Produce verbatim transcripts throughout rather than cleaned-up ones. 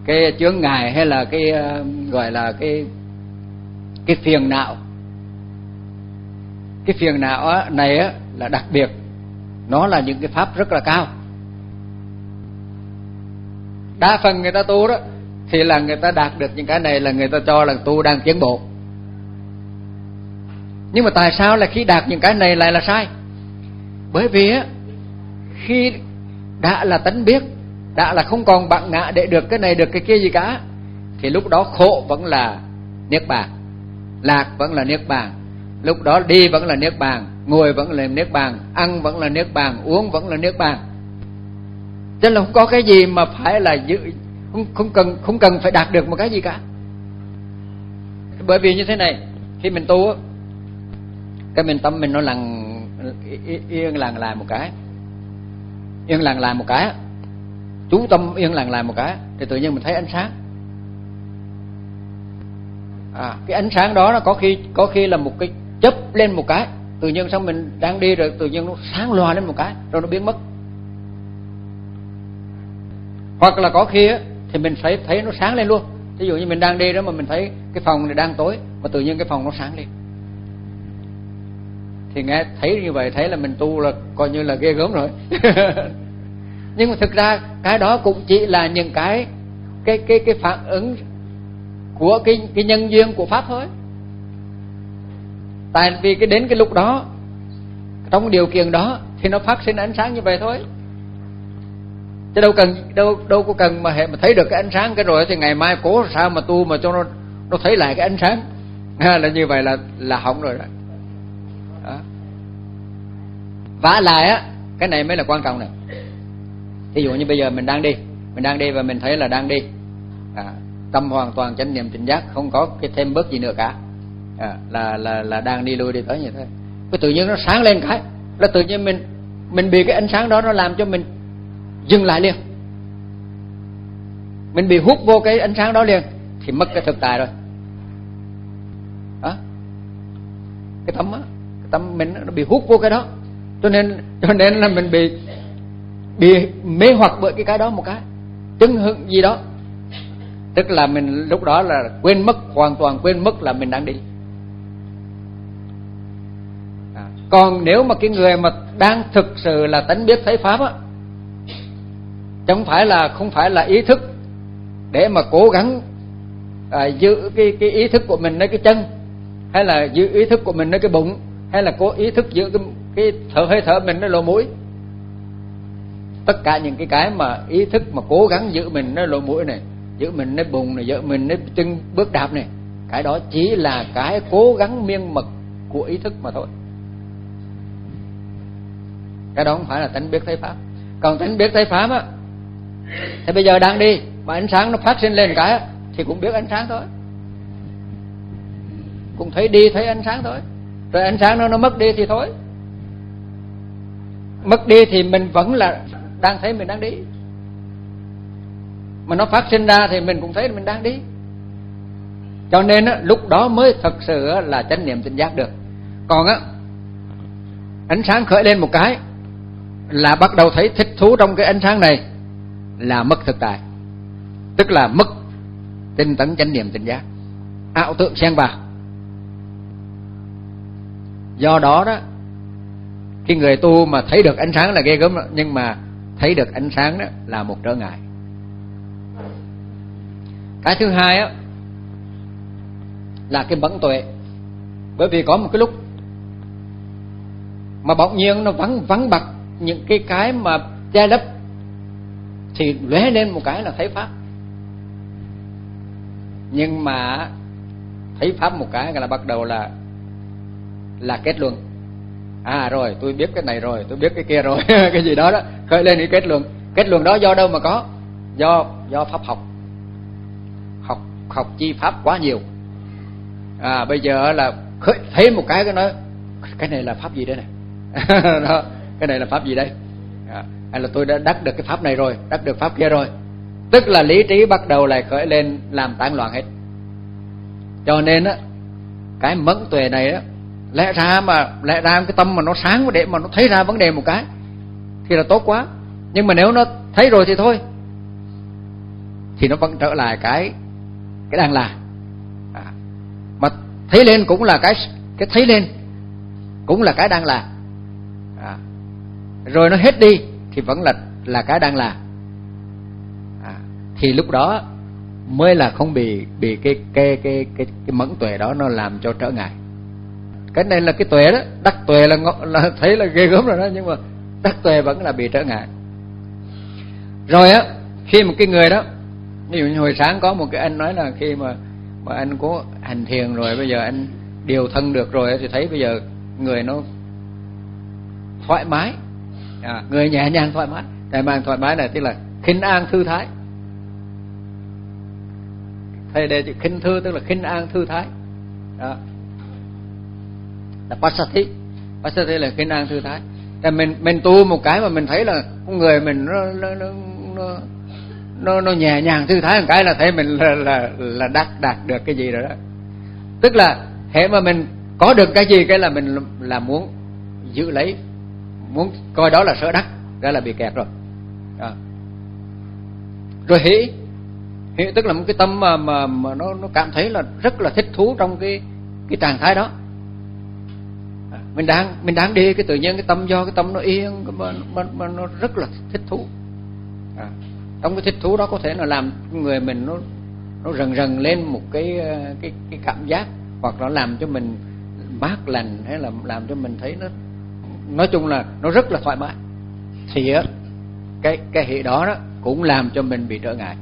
cái chướng ngại hay là cái uh, gọi là cái cái phiền não. Cái phiền não này á, là đặc biệt, nó là những cái pháp rất là cao. Đa phần người ta tu đó thì là người ta đạt được những cái này là người ta cho là tu đang tiến bộ. Nhưng mà tại sao là khi đạt những cái này lại là sai? Bởi vì á, khi đã là tánh biết, đã là không còn bạn ngã để được cái này được cái kia gì cả, thì lúc đó khổ vẫn là niết bàn, lạc vẫn là niết bàn, lúc đó đi vẫn là niết bàn, ngồi vẫn là niết bàn, ăn vẫn là niết bàn, uống vẫn là niết bàn. Cho nên là không có cái gì mà phải là giữ, không, không cần không cần phải đạt được một cái gì cả. Bởi vì như thế này, khi mình tu á, cái mình tâm mình nó lặng yên lặng lại một cái, yên lặng lại một cái, chú tâm yên lặng lại một cái, thì tự nhiên mình thấy ánh sáng. À, cái ánh sáng đó nó có khi có khi là một cái chớp lên một cái, tự nhiên xong mình đang đi rồi tự nhiên nó sáng loà lên một cái rồi nó biến mất. Hoặc là có khi á, thì mình phải thấy nó sáng lên luôn. Ví dụ như mình đang đi đó mà mình thấy cái phòng này đang tối mà tự nhiên cái phòng nó sáng lên, thì nghe thấy như vậy thấy là mình tu là coi như là ghê gớm rồi. Nhưng mà thực ra cái đó cũng chỉ là những cái cái cái cái phản ứng của cái cái nhân duyên của pháp thôi. Tại vì cái đến cái lúc đó, trong điều kiện đó thì nó phát sinh ánh sáng như vậy thôi. Chứ đâu cần đâu đâu có cần mà hệ mà thấy được cái ánh sáng cái rồi thì ngày mai cố sao mà tu mà cho nó nó thấy lại cái ánh sáng. À, là như vậy là là hỏng rồi đó. Đó. Vả lại á, cái này mới là quan trọng này. Ví dụ như bây giờ mình đang đi, mình đang đi và mình thấy là đang đi, à, tâm hoàn toàn chánh niệm tỉnh giác, không có cái thêm bớt gì nữa cả, à, là là là đang đi lui đi tới như thế. Cái tự nhiên nó sáng lên cái, là tự nhiên mình mình bị cái ánh sáng đó nó làm cho mình dừng lại liền, mình bị hút vô cái ánh sáng đó liền, thì mất cái thực tại rồi. Đó. Cái tâm á, cái tâm mình nó bị hút vô cái đó, cho nên cho nên là mình bị bị mê hoặc bởi cái cái đó một cái chấn hưng gì đó, tức là mình lúc đó là quên mất, hoàn toàn quên mất là mình đang đi. À, còn nếu mà cái người mà đang thực sự là tánh biết thấy pháp á, chẳng phải là không phải là ý thức để mà cố gắng à, giữ cái cái ý thức của mình nơi cái chân, hay là giữ ý thức của mình nơi cái bụng, hay là cố ý thức giữ cái cái thở hơi thở mình nơi lỗ mũi. Tất cả những cái cái mà ý thức mà cố gắng giữ mình nơi lỗ mũi này, giữ mình nơi bụng này, giữ mình nơi chân bước đạp này, cái đó chỉ là cái cố gắng miên mật của ý thức mà thôi. Cái đó không phải là tánh biết thấy pháp. Còn tánh biết thấy pháp á, thì bây giờ đang đi mà ánh sáng nó phát sinh lên cái á, thì cũng biết ánh sáng thôi, cũng thấy đi thấy ánh sáng thôi. Rồi ánh sáng nó nó mất đi thì thôi, mất đi thì mình vẫn là đang thấy mình đang đi, mà nó phát sinh ra thì mình cũng thấy mình đang đi. Cho nên á, lúc đó mới thật sự á, là chánh niệm tỉnh giác được. Còn á, ánh sáng khởi lên một cái là bắt đầu thấy thích thú trong cái ánh sáng này, là mất thực tại, tức là mất tinh tấn chánh niệm tỉnh giác, ảo tượng xen vào. Do đó đó, cái người tu mà thấy được ánh sáng là ghê gớm, nhưng mà thấy được ánh sáng đó là một trở ngại. Cái thứ hai á là cái bẩn tuệ. Bởi vì có một cái lúc mà bỗng nhiên nó vắng vắng bặt những cái cái mà che lấp, thì lóe lên một cái là thấy pháp. Nhưng mà thấy pháp một cái là bắt đầu là là kết luận. À rồi, tôi biết cái này rồi, tôi biết cái kia rồi, cái gì đó đó, khởi lên cái kết luận. Kết luận đó do đâu mà có? Do do pháp học. Học học chi pháp quá nhiều. À bây giờ là khởi, thấy một cái cái nói cái này là pháp gì đây này? Đó, cái này là pháp gì đây? À, hay là tôi đã đắc được cái pháp này rồi, đắc được pháp kia rồi. Tức là lý trí bắt đầu lại khởi lên làm tán loạn hết. Cho nên á, cái mẫn tuệ này á, lẽ ra mà lẽ ra cái tâm mà nó sáng để mà nó thấy ra vấn đề một cái thì là tốt quá. Nhưng mà nếu nó thấy rồi thì thôi, thì nó vẫn trở lại cái cái đang là. À, mà thấy lên cũng là cái cái thấy lên cũng là cái đang là. À, rồi nó hết đi thì vẫn là là cái đang là. À, thì lúc đó mới là không bị bị cái cái cái cái cái mẫn tuệ đó nó làm cho trở ngại. Cái này là cái tuệ đó, đắc tuệ là là thấy là ghê gớm rồi đó, nhưng mà đắc tuệ vẫn là bị trở ngại. Rồi á, khi một cái người đó, ví dụ như hồi sáng có một cái anh nói là khi mà mà anh có hành thiền rồi, bây giờ anh điều thân được rồi thì thấy bây giờ người nó thoải mái, à, người nhẹ nhàng thoải mái. Tại mang thoải mái này tức là khinh an thư thái. Thầy đề chữ khinh thư tức là khinh an thư thái. Đó. Là Passathi. Passathi là khinh an thư thái. Tại mình mình tu một cái mà mình thấy là con người mình nó nó nó nó nó, nó nhẹ nhàng thư thái một cái là thấy mình là là là đạt đạt được cái gì rồi đó. Tức là hệ mà mình có được cái gì cái là mình là muốn giữ lấy, muốn coi đó là sở đắc, đó là bị kẹt rồi. Đó. Rồi hỷ, hỷ tức là một cái tâm mà mà mà nó nó cảm thấy là rất là thích thú trong cái cái trạng thái đó. À, mình đang mình đang đi cái tự nhiên cái tâm do cái tâm nó yên mà, mà, mà nó rất là thích thú. À, trong cái thích thú đó có thể là làm người mình nó nó rần rần lên một cái cái cái cảm giác, hoặc là làm cho mình mát lành, hay là làm cho mình thấy nó, nói chung là nó rất là thoải mái. Thì á, cái cái hệ đó đó cũng làm cho mình bị trở ngại.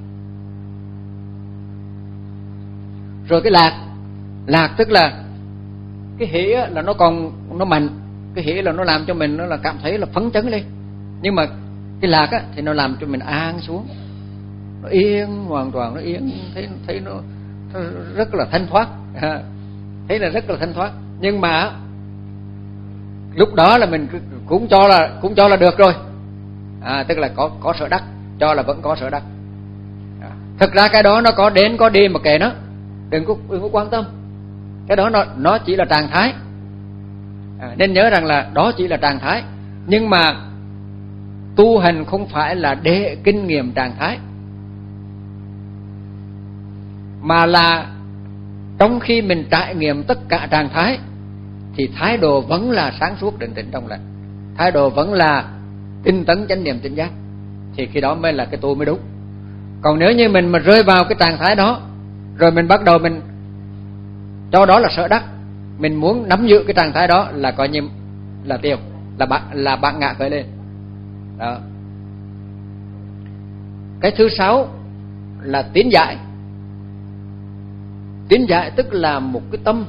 Rồi cái lạc, lạc tức là cái hệ là nó còn nó mạnh, cái hệ là nó làm cho mình nó là cảm thấy là phấn chấn lên. Nhưng mà cái lạc á thì nó làm cho mình an xuống, nó yên hoàn toàn, nó yên, thấy thấy nó, nó rất là thanh thoát, thấy là rất là thanh thoát. Nhưng mà lúc đó là mình cũng cho là cũng cho là được rồi. À, tức là có có sở đắc, cho là vẫn có sở đắc. À, thực ra cái đó nó có đến có đi mà kệ nó, đừng có đừng có quan tâm. Cái đó nó nó chỉ là trạng thái. À, nên nhớ rằng là đó chỉ là trạng thái, nhưng mà tu hành không phải là để kinh nghiệm trạng thái, mà là trong khi mình trải nghiệm tất cả trạng thái thì thái độ vẫn là sáng suốt định tĩnh trong lành, thái độ vẫn là tinh tấn chánh niệm tỉnh giác, thì khi đó mới là cái tu mới đúng. Còn nếu như mình mà rơi vào cái trạng thái đó rồi mình bắt đầu mình cho đó là sở đắc, mình muốn nắm giữ cái trạng thái đó là coi như là tiêu, là bạn là bạn ngã khởi lên. Đó. Cái thứ sáu là tiến giải. Tiến giải tức là một cái tâm,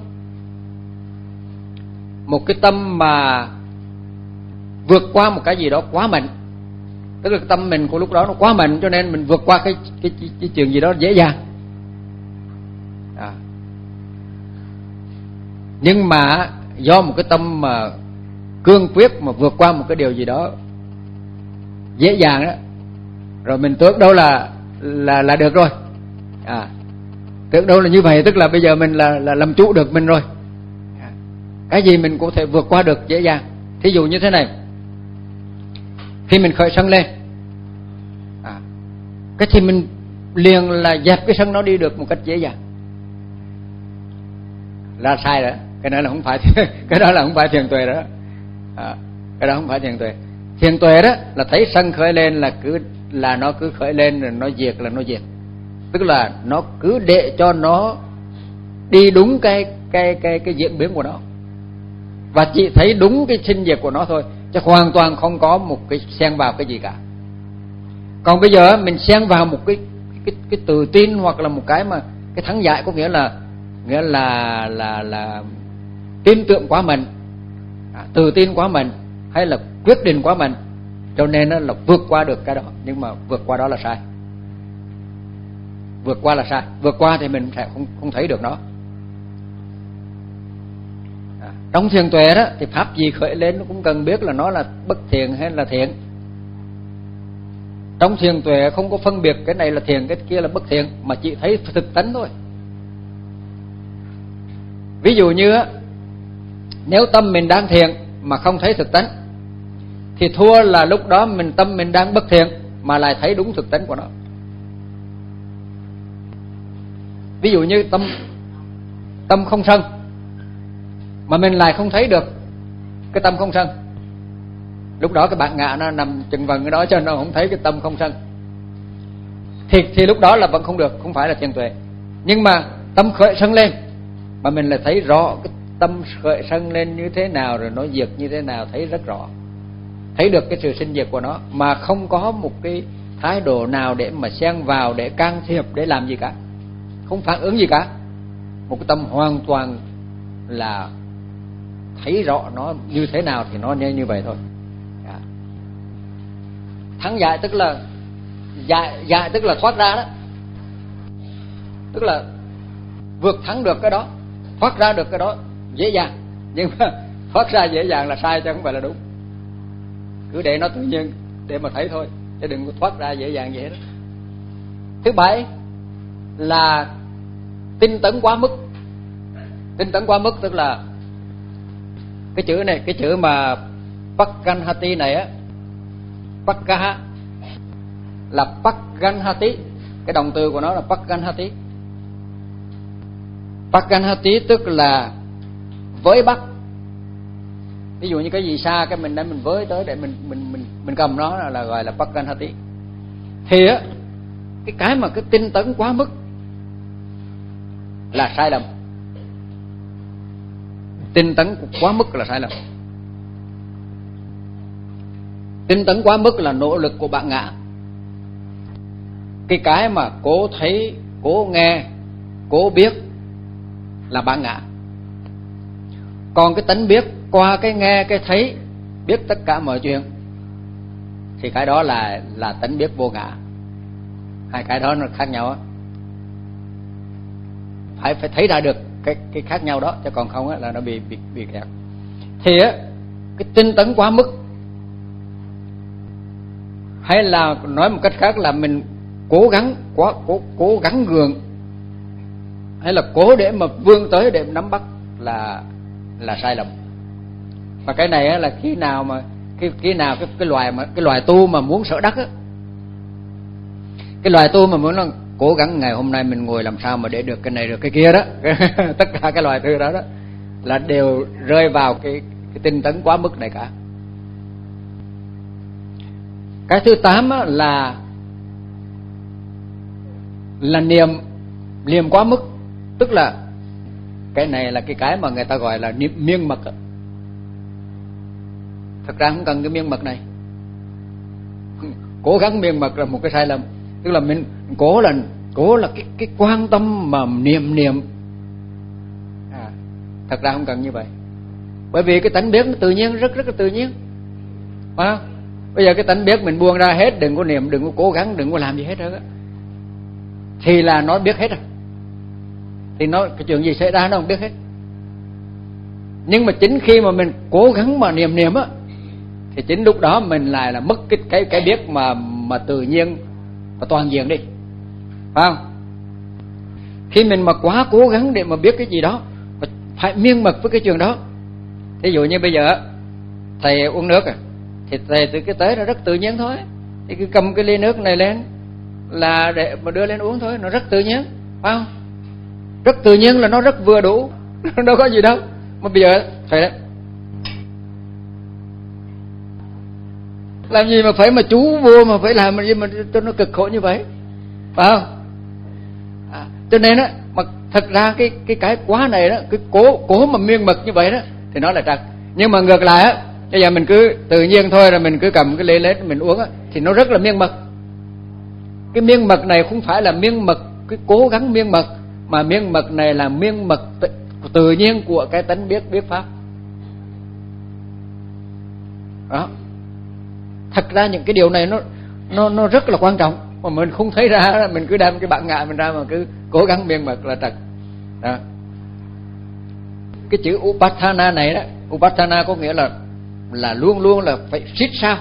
một cái tâm mà vượt qua một cái gì đó quá mạnh. Tức là cái tâm mình của lúc đó nó quá mạnh, cho nên mình vượt qua cái cái cái, cái chuyện gì đó dễ dàng. À. Nhưng mà do một cái tâm mà cương quyết mà vượt qua một cái điều gì đó dễ dàng đó, rồi mình tưởng đâu là là là được rồi. À, tưởng đâu là như vậy, tức là bây giờ mình là là làm chủ được mình rồi. À, cái gì mình cũng thể vượt qua được dễ dàng. Thí dụ như thế này, khi mình khởi sân lên, à, cái thì mình liền là dẹp cái sân nó đi được một cách dễ dàng, là sai rồi. Cái đó là không phải cái đó là không phải thiền tuệ đó. À, cái đó không phải thiền tuệ. Thiền tuệ đó là thấy sân khởi lên là cứ là nó cứ khởi lên, rồi nó diệt là nó diệt, tức là nó cứ để cho nó đi đúng cái cái cái cái diễn biến của nó, và chỉ thấy đúng cái sinh diệt của nó thôi, chứ hoàn toàn không có một cái xen vào cái gì cả. Còn bây giờ mình xen vào một cái cái cái tự tin, hoặc là một cái mà cái thắng giải, có nghĩa là nghĩa là là là tin tưởng quá mạnh, à, tự tin quá mạnh, hay là quyết định quá mạnh, cho nên nó là vượt qua được cái đó. Nhưng mà vượt qua đó là sai, vượt qua là sai, vượt qua thì mình sẽ không không thấy được nó. À, trong thiền tuệ đó thì pháp gì khởi lên nó cũng cần biết là nó là bất thiện hay là thiện. Trong thiền tuệ không có phân biệt cái này là thiện, cái kia là bất thiện, mà chỉ thấy thực tánh thôi. Ví dụ như á, nếu tâm mình đang thiện mà không thấy thực tánh thì thua là lúc đó mình tâm mình đang bất thiện mà lại thấy đúng thực tánh của nó. ví dụ như tâm tâm không sân, mà mình lại không thấy được cái tâm không sân, lúc đó cái bản ngã nó nằm chừng vần cái đó cho nó không thấy cái tâm không sân, thì thì lúc đó là vẫn không được, không phải là thiền tuệ. Nhưng mà tâm khởi sân lên mà mình lại thấy rõ cái tâm khởi sân lên như thế nào, rồi nó diệt như thế nào, thấy rất rõ, thấy được cái sự sinh diệt của nó, mà không có một cái thái độ nào để mà xen vào, để can thiệp, để làm gì cả, không phản ứng gì cả. Một cái tâm hoàn toàn là thấy rõ nó như thế nào thì nó như như vậy thôi. À. Thắng giải tức là giải, giải tức là thoát ra đó, tức là vượt thắng được cái đó, thoát ra được cái đó dễ dàng. Nhưng mà thoát ra dễ dàng là sai chứ không phải là đúng. Cứ để nó tự nhiên để mà thấy thôi, chứ đừng có thoát ra dễ dàng vậy đó. Thứ bảy là tinh tấn quá mức. Tinh tấn quá mức tức là cái chữ này, cái chữ mà Pakkanhati này á, Pakkaha là Pakkanhati, cái động từ của nó là Pakkanhati. Pakkanhati tức là với bắt. Ví dụ như cái gì xa cái mình để mình với tới để mình mình mình mình cầm nó là, là gọi là Pakkanhati. Thì á cái cái mà cái tinh tấn quá mức là sai lầm. Tinh tấn quá mức là sai lầm. Tinh tấn quá mức là nỗ lực của bạn ngã. Cái cái mà cố thấy, cố nghe, cố biết là bạn ngã. Còn cái tánh biết qua cái nghe, cái thấy, biết tất cả mọi chuyện thì cái đó là là tánh biết vô ngã. Hai cái đó nó khác nhau á. Phải phải thấy ra được cái cái khác nhau đó, chứ còn không á là nó bị bị bị kẹt. Thì á cái tinh tấn quá mức, hay là nói một cách khác là mình cố gắng quá cố cố gắng gượng, hay là cố để mà vươn tới để nắm bắt là là sai lầm. Và cái này á là khi nào mà khi khi nào cái cái loài mà cái loài tu mà muốn sở đắc á, cái loài tu mà muốn nó cố gắng ngày hôm nay mình ngồi làm sao mà để được cái này được cái kia đó tất cả cái loài thư đó đó là đều rơi vào cái, cái tinh tấn quá mức này cả. Cái thứ tám á, là là niệm niệm quá mức, tức là cái này là cái cái mà người ta gọi là niệm miên mật. Thật ra không cần cái miên mật này. Cố gắng miên mật là một cái sai lầm. Tức là mình cố là cố là cái cái quan tâm mà niệm niệm. À, thật ra không cần như vậy. Bởi vì cái tánh biết nó tự nhiên, rất rất là tự nhiên. Phải không? Bây giờ cái tánh biết mình buông ra hết, đừng có niệm, đừng có cố gắng, đừng có làm gì hết đó, thì là nó biết hết rồi. Thì nó cái chuyện gì xảy ra nó không biết hết. Nhưng mà chính khi mà mình cố gắng mà niệm niệm á, thì chính lúc đó mình lại là mất cái cái cái biết mà mà tự nhiên và toàn diện đi, phải không? Khi mình mà quá cố gắng để mà biết cái gì đó, phải miên mật với cái chuyện đó. Ví dụ như bây giờ thầy uống nước à, thì thầy từ cái tế nó rất tự nhiên thôi, thì cứ cầm cái ly nước này lên là để mà đưa lên uống thôi, nó rất tự nhiên, phải không? Rất tự nhiên là nó rất vừa đủ, đâu có gì đâu. Mà bây giờ phải đấy, làm gì mà phải mà chú vô mà phải làm gì mà cho nó cực khổ như vậy, phải không? À, cho nên á, mà thật ra cái cái cái quá này đó, cái cố cố mà miên mật như vậy đó thì nó là trật. Nhưng mà ngược lại á, bây giờ mình cứ tự nhiên thôi, rồi mình cứ cầm cái ly lên mình uống á, thì nó rất là miên mật. Cái miên mật này không phải là miên mật cái cố gắng miên mật, mà miên mật này là miên mật tự, tự nhiên của cái tánh biết biết pháp đó. Thật ra những cái điều này nó nó nó rất là quan trọng, mà mình không thấy ra, mình cứ đem cái bản ngã mình ra mà cứ cố gắng miên mật là trật đó. Cái chữ Upasthana này đó, Upasthana có nghĩa là là luôn luôn là phải siết sao.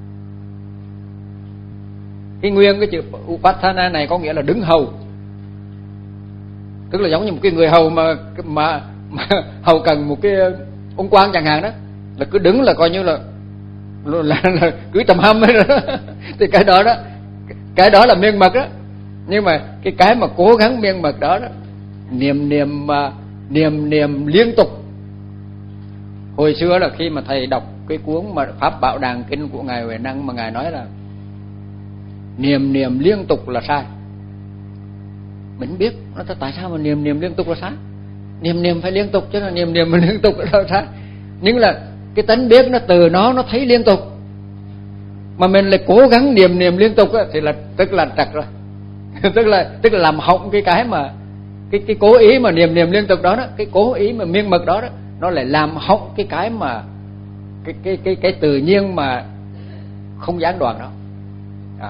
Cái nguyên cái chữ Upasthana này có nghĩa là đứng hầu, tức là giống như một cái người hầu mà mà, mà hầu cần một cái ông quan chẳng hạn đó, là cứ đứng là coi như là là, là, là cứ tầm hâm ấy đó. Thì cái đó đó, cái đó là miên mật đó. Nhưng mà cái cái mà cố gắng miên mật đó, đó niệm niệm niệm niệm liên tục. Hồi xưa là khi mà thầy đọc cái cuốn mà Pháp Bảo Đàn Kinh của ngài Huệ Năng, mà ngài nói là niệm niệm liên tục là sai. Mình biết nó tại sao mà niệm niệm liên tục là sai. Niệm niệm phải liên tục chứ là niệm niệm mà liên tục là sai. Nhưng là cái tánh biết nó từ nó nó thấy liên tục, mà mình lại cố gắng niệm niệm liên tục á, thì là tức là trật rồi. tức là tức là làm hỏng cái cái mà cái cái cố ý mà niệm niệm liên tục đó đó, cái cố ý mà miên mật đó đó, nó lại làm hỏng cái cái mà cái cái cái cái tự nhiên mà không gián đoạn đó. À.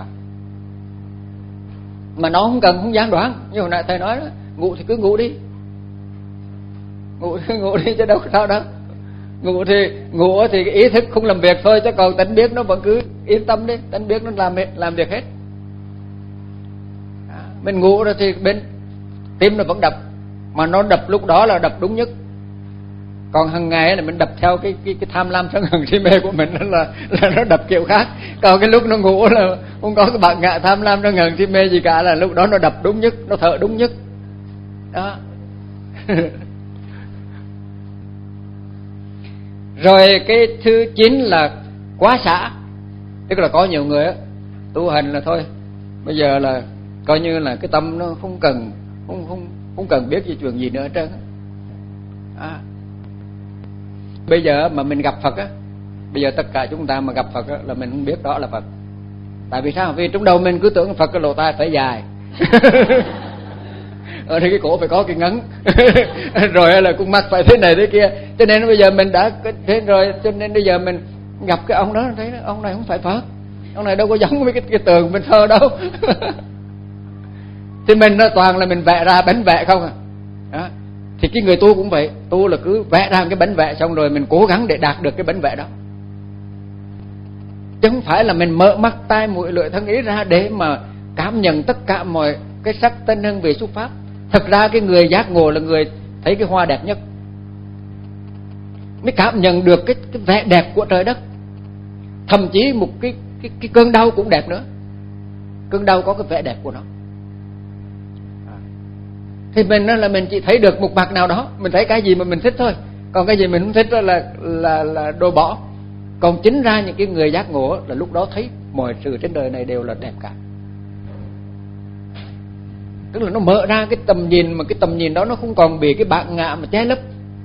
Mà nó không cần không gián đoạn, như hồi nãy thầy nói đó, ngủ thì cứ ngủ đi, ngủ thì ngủ đi chứ đâu có sao đâu. Ngủ thì ngủ thì cái ý thức không làm việc thôi, chứ còn tánh biết nó vẫn cứ yên tâm đi, tánh biết nó làm làm việc hết. À, mình ngủ rồi thì bên tim nó vẫn đập, mà nó đập lúc đó là đập đúng nhất. Còn hàng ngày là mình đập theo cái cái, cái tham lam sân hận si mê của mình, là là nó đập kiểu khác. Còn cái lúc nó ngủ là không có cái bạn ngạ tham lam sân hận si mê gì cả, là lúc đó nó đập đúng nhất, nó thở đúng nhất. Đó. Rồi cái thứ chín là quá xả. Tức là có nhiều người á, tu hành là thôi, bây giờ là coi như là cái tâm nó không cần không không không cần biết gì chuyện gì nữa hết trơn. À. Bây giờ mà mình gặp Phật á, bây giờ tất cả chúng ta mà gặp Phật á, là mình không biết đó là Phật. Tại vì sao? Vì trong đầu mình cứ tưởng Phật cái lỗ tai phải dài. Ở đây cái cổ phải có cái ngắn. Rồi là con mắt phải thế này thế kia. Cho nên bây giờ mình đã thế rồi, cho nên bây giờ mình gặp cái ông đó, thấy ông này không phải Phật, ông này đâu có giống với cái, cái tường bên thơ đâu. Thì mình nó toàn là mình vẽ ra bánh vẽ không à. Đó. Thì cái người tu cũng vậy, tu là cứ vẽ ra cái bánh vẽ, xong rồi mình cố gắng để đạt được cái bánh vẽ đó, chứ không phải là mình mở mắt tai mũi lưỡi thân ý ra để mà cảm nhận tất cả mọi cái sắc tân hương vị xúc pháp. Thật ra cái người giác ngộ là người thấy cái hoa đẹp nhất, mới cảm nhận được cái, cái vẻ đẹp của trời đất. Thậm chí một cái, cái, cái cơn đau cũng đẹp nữa, cơn đau có cái vẻ đẹp của nó. Thì mình là mình chỉ thấy được một mặt nào đó, mình thấy cái gì mà mình thích thôi, còn cái gì mình không thích đó là là là đồ bỏ. Còn chính ra những cái người giác ngộ là lúc đó thấy mọi sự trên đời này đều là đẹp cả. Tức là nó mở ra cái tầm nhìn, mà cái tầm nhìn đó nó không còn bị cái bản ngã mà che lấp.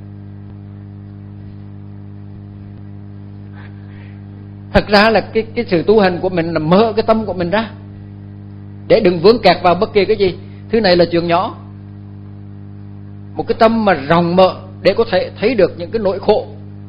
Thật ra là cái cái sự tu hành của mình là mở cái tâm của mình ra, để đừng vướng kẹt vào bất kỳ cái gì. Thứ này là chuyện nhỏ. Một cái tâm mà rộng mở để có thể thấy được những cái nỗi khổ,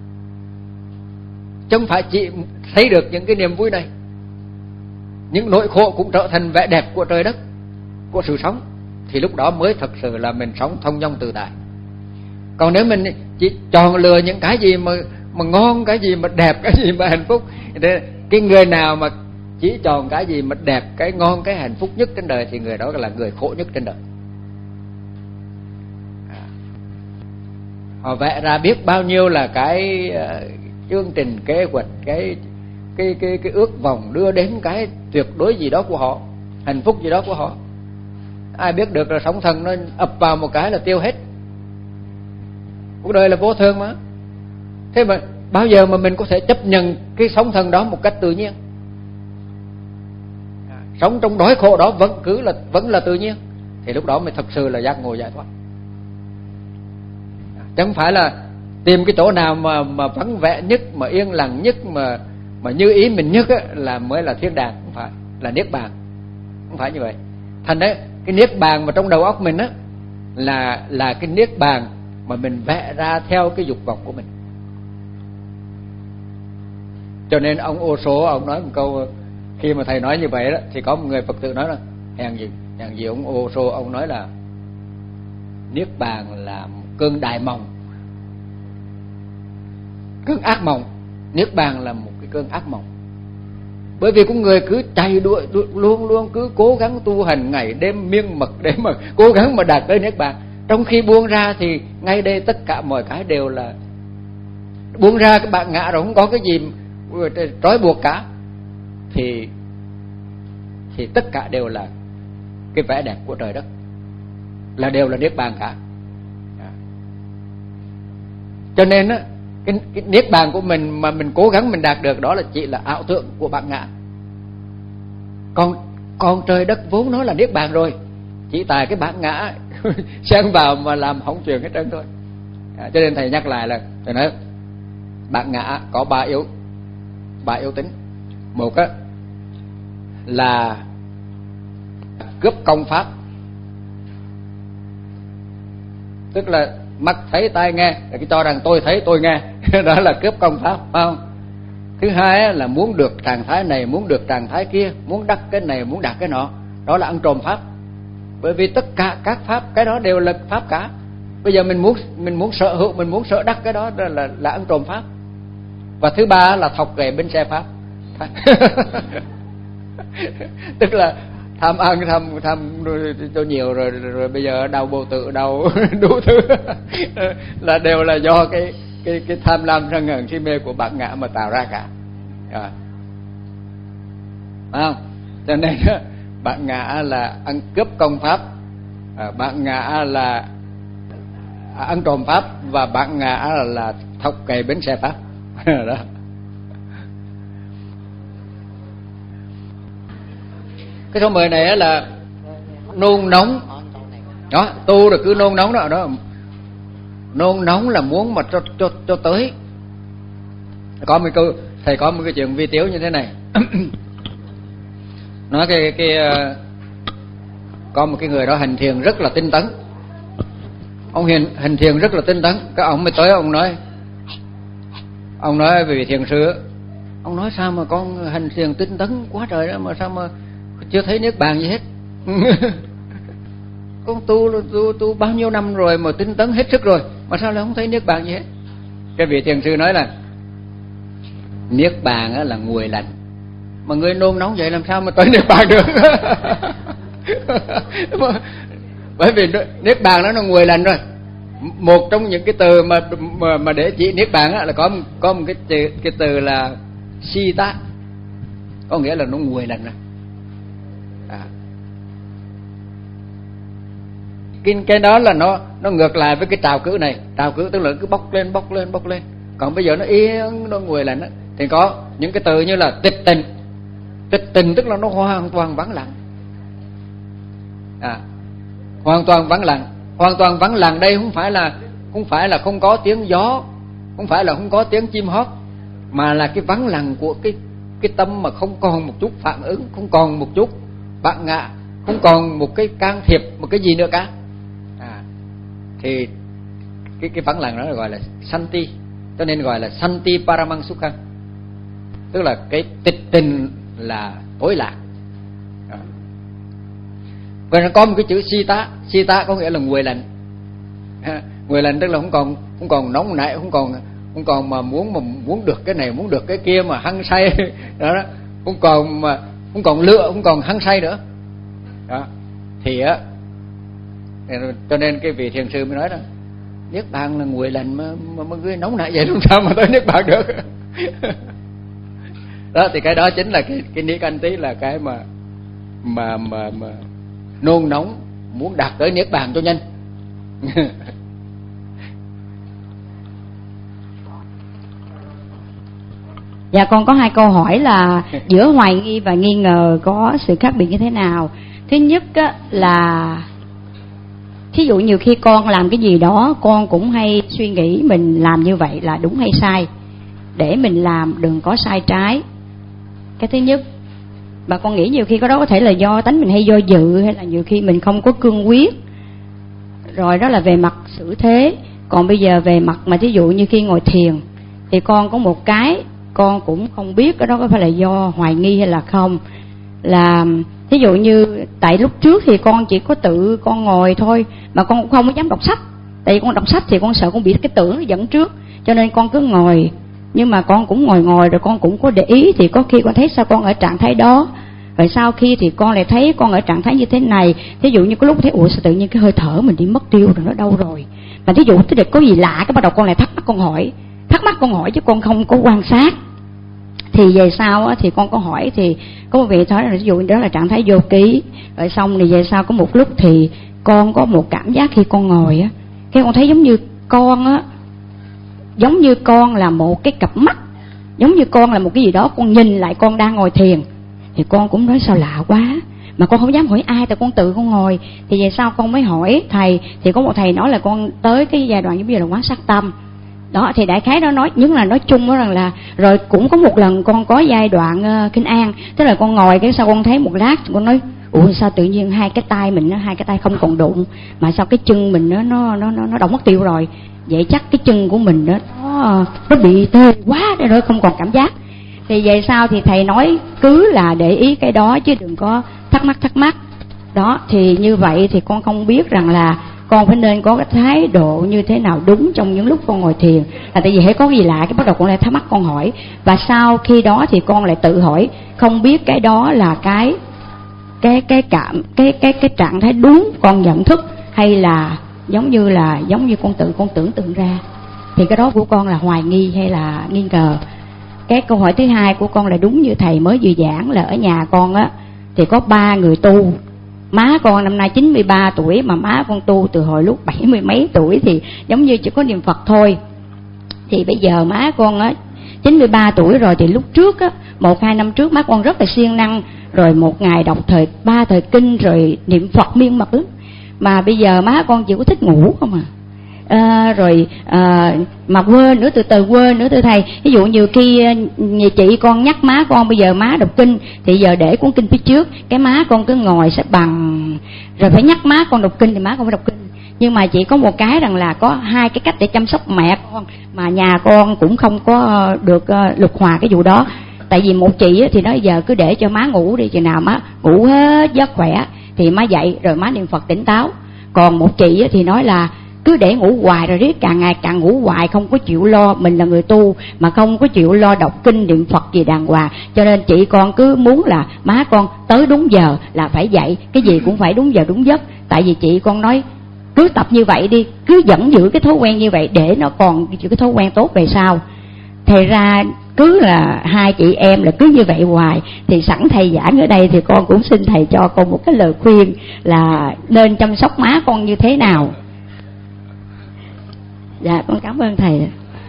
chứ không phải chỉ thấy được những cái niềm vui này. Những nỗi khổ cũng trở thành vẻ đẹp của trời đất, của sự sống. Thì lúc đó mới thật sự là mình sống thông dong tự tại. Còn nếu mình chỉ chọn lựa những cái gì mà mà ngon, cái gì mà đẹp, cái gì mà hạnh phúc, cái người nào mà chỉ chọn cái gì mà đẹp, cái ngon, cái hạnh phúc nhất trên đời, thì người đó là người khổ nhất trên đời. Họ vẽ ra biết bao nhiêu là cái uh, chương trình kế hoạch, cái cái cái cái ước vọng đưa đến cái tuyệt đối gì đó của họ, hạnh phúc gì đó của họ. Ai biết được là sóng thần nó ập vào một cái là tiêu hết. Cuộc đời là vô thường mà. Thế mà bao giờ mà mình có thể chấp nhận cái sóng thần đó một cách tự nhiên? Sống trong đói khổ đó vẫn cứ là vẫn là tự nhiên, thì lúc đó mới thật sự là giác ngộ giải thoát. Chứ không phải là tìm cái chỗ nào mà mà vắng vẻ nhất, mà yên lặng nhất, mà mà như ý mình nhất á, là mới là thiên đàng. Không phải là niết bàn, không phải như vậy. Thành đấy, cái niết bàn mà trong đầu óc mình á là là cái niết bàn mà mình vẽ ra theo cái dục vọng của mình. Cho nên ông Ô Số ông nói một câu, khi mà thầy nói như vậy đó, thì có một người Phật tử nói là hèn gì hèn gì ông Ô Số ông nói là niết bàn là một cơn đại mộng, cơn ác mộng. Niết bàn là một cái cơn ác mộng. Bởi vì con người cứ chạy đuổi, đuổi luôn luôn cứ cố gắng tu hành ngày đêm miên mật để mà cố gắng mà đạt tới niết bàn. Trong khi buông ra thì ngay đây tất cả mọi cái đều là buông ra, cái bạn ngã rồi không có cái gì trói buộc cả, thì thì tất cả đều là cái vẻ đẹp của trời đất. là đều là niết bàn cả. Cho nên á, cái, cái niết bàn của mình mà mình cố gắng mình đạt được đó là chỉ là ảo tưởng của bản ngã. Còn còn trời đất vốn nó là niết bàn rồi, chỉ tại cái bản ngã xen vào mà làm hỏng chuyện hết trơn thôi. À, cho nên thầy nhắc lại là thầy nói bản ngã có ba yếu ba yếu tính. Một á là cướp công pháp, tức là mắt thấy tai nghe, là cái cho rằng tôi thấy tôi nghe đó là cướp công pháp, phải không? Thứ hai là muốn được trạng thái này, muốn được trạng thái kia, muốn đắc cái này, muốn đạt cái nọ, đó là ăn trộm pháp. Bởi vì tất cả các pháp cái đó đều là pháp cả. Bây giờ mình muốn mình muốn sở hữu, mình muốn sở đắc cái đó là là ăn trộm pháp. Và thứ ba là thọc ghệ bên xe pháp. Tức là tham ăn tham tham cho nhiều rồi, rồi rồi bây giờ đau bồ tự, đau đủ thứ là đều là do cái cái cái tham lam sân hận si mê của bản ngã mà tạo ra cả. Rồi. Phải không? Cho nên bản ngã là ăn cướp công pháp, bản ngã là ăn trộm pháp, và bản ngã là, là thọc cày bến xe pháp. Đó. Cái số mười này là nôn nóng đó, tu rồi cứ nôn nóng đó đó, nôn nóng là muốn mà cho cho cho tới. Có một câu thầy có một cái chuyện vi tiếu như thế này. Nói cái cái có một cái người đó hành thiền rất là tinh tấn, ông hiền hành thiền rất là tinh tấn. Cái ông mới tới ông nói, ông nói về thiền sư, ông nói sao mà con hành thiền tinh tấn quá trời đó mà sao mà chưa thấy niết bàn gì hết. Con tu tu tu bao nhiêu năm rồi mà tinh tấn hết sức rồi mà sao lại không thấy niết bàn gì hết. Cái vị thiền sư nói là niết bàn là nguội lạnh, mà người nôn nóng vậy làm sao mà tới niết bàn được. Bởi vì niết bàn nó nó nguội lạnh rồi. Một trong những cái từ mà mà, mà để chỉ niết bàn là có có một cái từ, cái từ là sita, có nghĩa là nó nguội lạnh rồi. À. Cái, cái đó là nó nó ngược lại với cái trào cử này. Trào cử tức là cứ bốc lên bốc lên bốc lên, còn bây giờ nó yên, nó nguội lạnh đó. Thì có những cái từ như là tịch tình. Tịch tình tức là nó hoàn toàn vắng lặng. À, hoàn toàn vắng lặng. Hoàn toàn vắng lặng đây không phải là không phải là không có tiếng gió, không phải là không có tiếng chim hót, mà là cái vắng lặng của cái cái tâm mà không còn một chút phản ứng, không còn một chút bản ngã, không còn một cái can thiệp một cái gì nữa cả. À, thì cái cái vắng lặng đó là gọi là santi, cho nên gọi là santi paramang sukhang, tức là cái tịch tình là tối lạc. À. Và nó có một cái chữ sita, sita có nghĩa là nguội lạnh. À, nguội lạnh tức là không còn không còn nóng nảy, không còn không còn mà muốn mà muốn được cái này muốn được cái kia mà hăng say đó, đó. Không còn mà không còn lựa, không còn hăng say nữa. Đó. Thì á, cho nên cái vị thiền sư mới nói đó, niết bàn là nguội lạnh mà mà, mà cứ nóng nảy vậy làm sao mà tới niết bàn được. Đó thì cái đó chính là cái cái niết anh tí là cái mà mà mà mà nôn nóng muốn đạt tới niết bàn cho nhanh. Dạ con có hai câu hỏi là giữa hoài nghi và nghi ngờ có sự khác biệt như thế nào? Thứ nhất á, là thí dụ nhiều khi con làm cái gì đó con cũng hay suy nghĩ mình làm như vậy là đúng hay sai, để mình làm đừng có sai trái. Cái thứ nhất. Và con nghĩ nhiều khi cái đó có thể là do tánh mình hay do dự, hay là nhiều khi mình không có cương quyết. Rồi đó là về mặt xử thế. Còn bây giờ về mặt mà thí dụ như khi ngồi thiền thì con có một cái con cũng không biết cái đó có phải là do hoài nghi hay là không. Là thí dụ như tại lúc trước thì con chỉ có tự con ngồi thôi, mà con cũng không có dám đọc sách. Tại vì con đọc sách thì con sợ con bị cái tưởng nó dẫn trước, cho nên con cứ ngồi. Nhưng mà con cũng ngồi ngồi rồi con cũng có để ý, thì có khi con thấy sao con ở trạng thái đó, rồi sau khi thì con lại thấy con ở trạng thái như thế này. Thí dụ như có lúc thấy ủa sao tự nhiên cái hơi thở mình đi mất tiêu rồi, nó đâu rồi. Mà thí dụ tới được có gì lạ cái bắt đầu con lại thắc mắc con hỏi, thắc mắc con hỏi chứ con không có quan sát. Thì về sau á, thì con có hỏi thì có một vị nói là ví dụ đó là trạng thái vô ký, rồi xong thì về sau có một lúc thì con có một cảm giác khi con ngồi á, cái con thấy giống như con á, giống như con là một cái cặp mắt, giống như con là một cái gì đó, con nhìn lại con đang ngồi thiền. Thì con cũng nói sao lạ quá, mà con không dám hỏi ai, tại con tự con ngồi. Thì về sau con mới hỏi thầy, thì có một thầy nói là con tới cái giai đoạn giống như là quán sát tâm đó. Thì đại khái đó nói, nhưng là nói chung đó rằng là, rồi cũng có một lần con có giai đoạn uh, kinh an, tức là con ngồi cái sau con thấy một lát, con nói ủa sao tự nhiên hai cái tay mình nó hai cái tay không còn đụng, mà sao cái chân mình nó nó nó nó động mất tiêu rồi, vậy chắc cái chân của mình đó, nó nó bị tê quá để rồi không còn cảm giác. Thì về sau thì thầy nói cứ là để ý cái đó chứ đừng có thắc mắc thắc mắc đó. Thì như vậy thì con không biết rằng là con phải nên có cái thái độ như thế nào đúng trong những lúc con ngồi thiền. Là tại vì hễ có gì lạ cái bắt đầu con lại thắc mắc, con hỏi, và sau khi đó thì con lại tự hỏi, không biết cái đó là cái cái cái cảm cái cái cái trạng thái đúng con nhận thức, hay là giống như là giống như con tự con tưởng tượng ra. Thì cái đó của con là hoài nghi hay là nghi ngờ. Cái câu hỏi thứ hai của con là đúng như thầy mới vừa giảng, là ở nhà con á thì có ba người tu. Má con năm nay chín mươi ba tuổi, mà má con tu từ hồi lúc bảy mươi mấy tuổi, thì giống như chỉ có niệm Phật thôi. Thì bây giờ má con á chín mươi ba tuổi rồi, thì lúc trước á, một hai năm trước má con rất là siêng năng, rồi một ngày đọc thời ba thời kinh rồi niệm Phật miên mật lắm. Mà bây giờ má con chỉ có thích ngủ không à. À, rồi à, mà quên nữa, từ từ quên nữa thưa thầy. Ví dụ nhiều khi nhà chị con nhắc má con bây giờ má đọc kinh, thì giờ để cuốn kinh phía trước, cái má con cứ ngồi xếp bằng, rồi phải nhắc má con đọc kinh thì má con phải đọc kinh. Nhưng mà chỉ có một cái rằng là có hai cái cách để chăm sóc mẹ con, mà nhà con cũng không có được uh, lục hòa cái vụ đó. Tại vì một chị thì nói giờ cứ để cho má ngủ đi, chừng nào má ngủ hết giấc khỏe thì má dậy rồi má niệm Phật tỉnh táo. Còn một chị thì nói là cứ để ngủ hoài, rồi riết càng ngày càng ngủ hoài, không có chịu lo, mình là người tu mà không có chịu lo đọc kinh niệm Phật gì đàng hoàng. Cho nên chị con cứ muốn là má con tới đúng giờ là phải dậy, cái gì cũng phải đúng giờ đúng giấc. Tại vì chị con nói cứ tập như vậy đi, cứ vẫn giữ cái thói quen như vậy để nó còn giữ cái thói quen tốt về sau. Thì ra cứ là hai chị em là cứ như vậy hoài. Thì sẵn thầy giảng ở đây thì con cũng xin thầy cho con một cái lời khuyên là nên chăm sóc má con như thế nào. Dạ con cảm ơn thầy.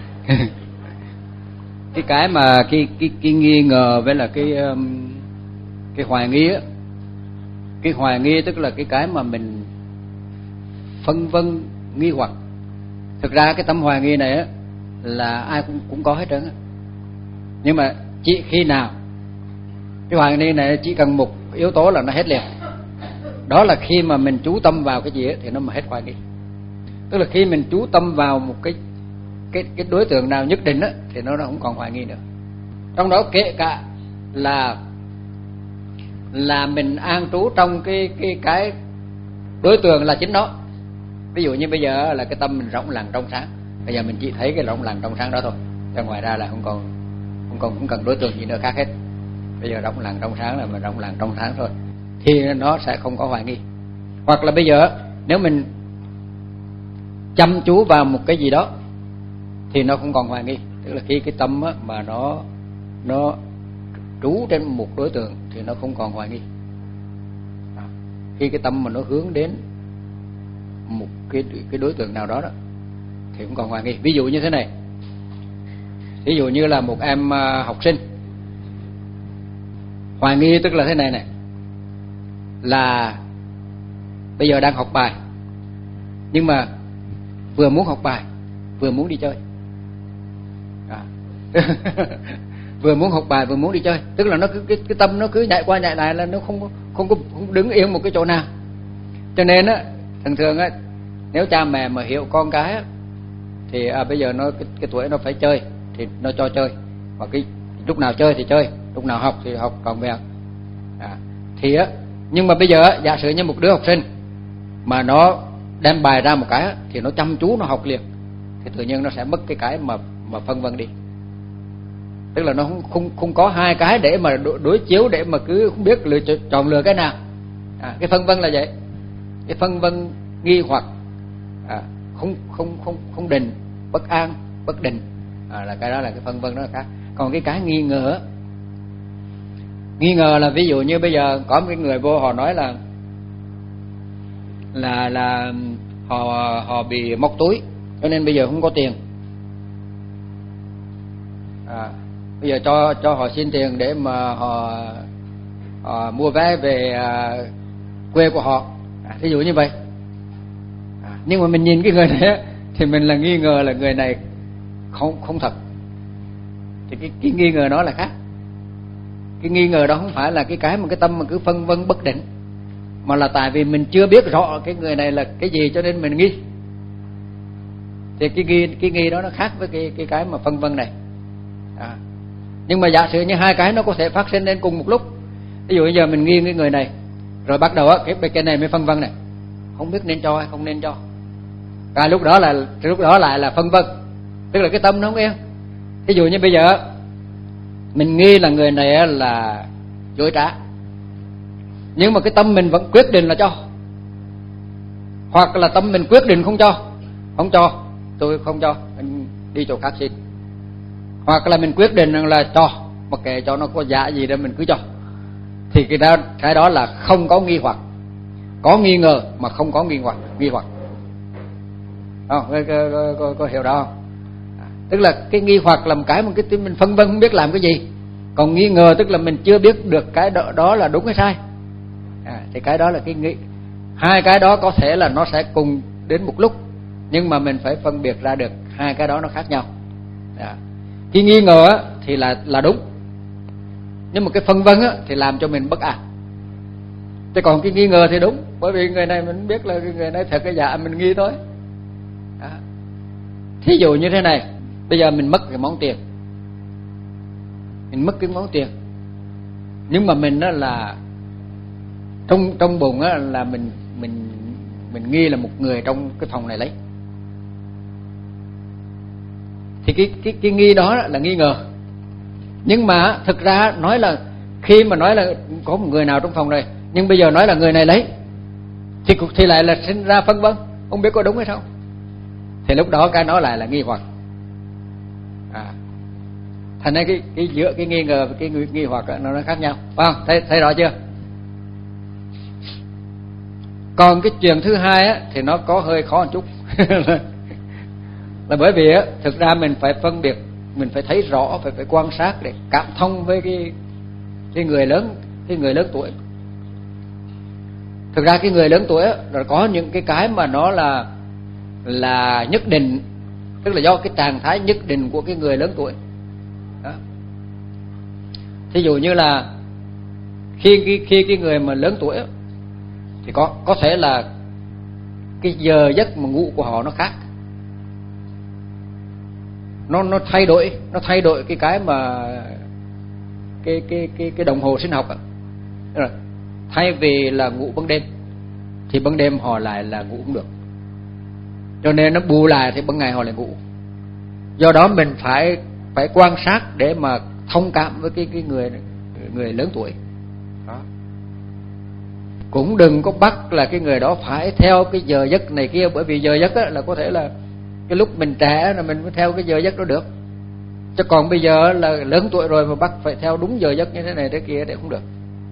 Cái cái mà cái cái cái nghi ngờ với là cái cái hoài nghi á, cái hoài nghi tức là cái cái mà mình phân vân nghi hoặc. Thực ra cái tâm hoài nghi này á là ai cũng cũng có hết trơn á. Nhưng mà chỉ khi nào cái hoài nghi này chỉ cần một yếu tố là nó hết liền. Đó là khi mà mình chú tâm vào cái gì á thì nó mà hết hoài nghi. Tức là khi mình chú tâm vào một cái cái cái đối tượng nào nhất định á thì nó nó không còn hoài nghi nữa. Trong đó kể cả là là mình an trú trong cái cái cái đối tượng là chính nó. Ví dụ như bây giờ là cái tâm mình rộng lặng trong sáng, bây giờ mình chỉ thấy cái rộng lặng trong sáng đó thôi, chứ ngoài ra là không còn không còn không cần đối tượng gì nữa khác hết. Bây giờ rộng lặng trong sáng là mình rộng lặng trong sáng thôi, thì nó sẽ không có hoài nghi. Hoặc là bây giờ nếu mình chăm chú vào một cái gì đó thì nó không còn hoài nghi. Tức là khi cái tâm á, mà nó nó trú trên một đối tượng thì nó không còn hoài nghi. Khi cái tâm mà nó hướng đến một cái cái đối tượng nào đó đó thì không còn hoài nghi. Ví dụ như thế này, ví dụ như là một em học sinh hoài nghi, tức là thế này này, là bây giờ đang học bài nhưng mà vừa muốn học bài vừa muốn đi chơi. À. Vừa muốn học bài vừa muốn đi chơi, tức là nó cứ cái, cái tâm nó cứ nhảy qua nhảy lại, là nó không không có không đứng yên một cái chỗ nào. Cho nên á, thường thường á, nếu cha mẹ mà hiểu con cái á, thì à, bây giờ nó cái, cái tuổi nó phải chơi thì nó cho chơi, và cái lúc nào chơi thì chơi, lúc nào học thì học, còn việc à, thì á. Nhưng mà bây giờ á, giả sử như một đứa học sinh mà nó đem bài ra một cái á, thì nó chăm chú nó học liền, thì tự nhiên nó sẽ mất cái cái mà mà phân vân đi. Tức là nó không không không có hai cái để mà đối, đối chiếu, để mà cứ không biết lựa chọn lựa cái nào. À, cái phân vân là vậy, cái phân vân nghi hoặc, à, không không không không định, bất an, bất định, à, là cái đó là cái phân vân đó là khác. Còn cái cái nghi ngờ, nghi ngờ là ví dụ như bây giờ có một người vô họ nói là là là họ họ bị móc túi, cho nên bây giờ không có tiền. À, bây giờ cho cho họ xin tiền để mà họ, họ mua vé về à, quê của họ, à, ví dụ như vậy. À, nhưng mà mình nhìn cái người này á, thì mình là nghi ngờ là người này không không thật. Thì cái, cái nghi ngờ đó là khác. Cái nghi ngờ đó không phải là cái cái mà cái tâm mà cứ phân vân bất định, mà là tại vì mình chưa biết rõ cái người này là cái gì cho nên mình nghi. Thì cái nghi cái nghi đó nó khác với cái cái cái mà phân vân này. À, nhưng mà giả sử như hai cái nó có thể phát sinh lên cùng một lúc. Ví dụ bây giờ mình nghi cái người này, rồi bắt đầu á cái cái này mới phân vân này, không biết nên cho hay không nên cho. Và lúc đó là lúc đó lại là phân vân, tức là cái tâm nó không yên. Ví dụ như bây giờ mình nghi là người này là dối trá, nhưng mà cái tâm mình vẫn quyết định là cho, hoặc là tâm mình quyết định không cho, không cho, tôi không cho, mình đi chỗ khác xin. Hoặc là mình quyết định là cho, mặc kệ cho nó có giả gì đó mình cứ cho. Thì cái đó, cái đó là không có nghi hoặc, có nghi ngờ mà không có nghi hoặc, nghi hoặc. Không, có, có, có, có hiểu đó không? À, tức là cái nghi hoặc là một cái mà cái mình phân vân không biết làm cái gì, còn nghi ngờ tức là mình chưa biết được cái đó, đó là đúng hay sai. À, thì cái đó là cái nghi. Hai cái đó có thể là nó sẽ cùng đến một lúc, nhưng mà mình phải phân biệt ra được hai cái đó nó khác nhau. À, cái nghi ngờ thì là là đúng, nhưng mà cái phân vân thì làm cho mình bất an. Chứ còn cái nghi ngờ thì đúng, bởi vì người này mình biết là người này thật cái giả, mình nghi thôi. Đó. Thí dụ như thế này, bây giờ mình mất cái món tiền, mình mất cái món tiền, nhưng mà mình đó là trong trong bụng á là mình mình mình nghi là một người trong cái phòng này lấy. Thì cái cái cái nghi đó là nghi ngờ. Nhưng mà thực ra nói là khi mà nói là có một người nào trong phòng này, nhưng bây giờ nói là người này lấy, thì thì lại là sinh ra phân vân, không biết có đúng hay không. Thì lúc đó cái nó lại là nghi hoặc. À, thành ra cái cái giữa cái nghi ngờ và cái nghi, nghi hoặc nó nó khác nhau, phải không? Thấy thấy rõ chưa? Còn cái chuyện thứ hai á thì nó có hơi khó một chút. Là bởi vì á thực ra mình phải phân biệt, mình phải thấy rõ, phải phải quan sát để cảm thông với cái cái người lớn, cái người lớn tuổi. Thực ra cái người lớn tuổi á là có những cái cái mà nó là là nhất định, tức là do cái trạng thái nhất định của cái người lớn tuổi. Đó. Thí dụ như là khi khi khi cái người mà lớn tuổi á, thì có có thể là cái giờ giấc mà ngủ của họ nó khác, nó nó thay đổi, nó thay đổi cái cái mà cái cái cái cái đồng hồ sinh học á. Rồi thay vì là ngủ ban đêm thì ban đêm họ lại là ngủ không được, cho nên nó bù lại thì ban ngày họ lại ngủ. Do đó mình phải phải quan sát để mà thông cảm với cái cái người người lớn tuổi. Đó. Cũng đừng có bắt là cái người đó phải theo cái giờ giấc này kia, bởi vì giờ giấc á là có thể là cái lúc mình trẻ là mình mới theo cái giờ giấc đó được, chứ còn bây giờ là lớn tuổi rồi mà bắt phải theo đúng giờ giấc như thế này thế kia thì không được.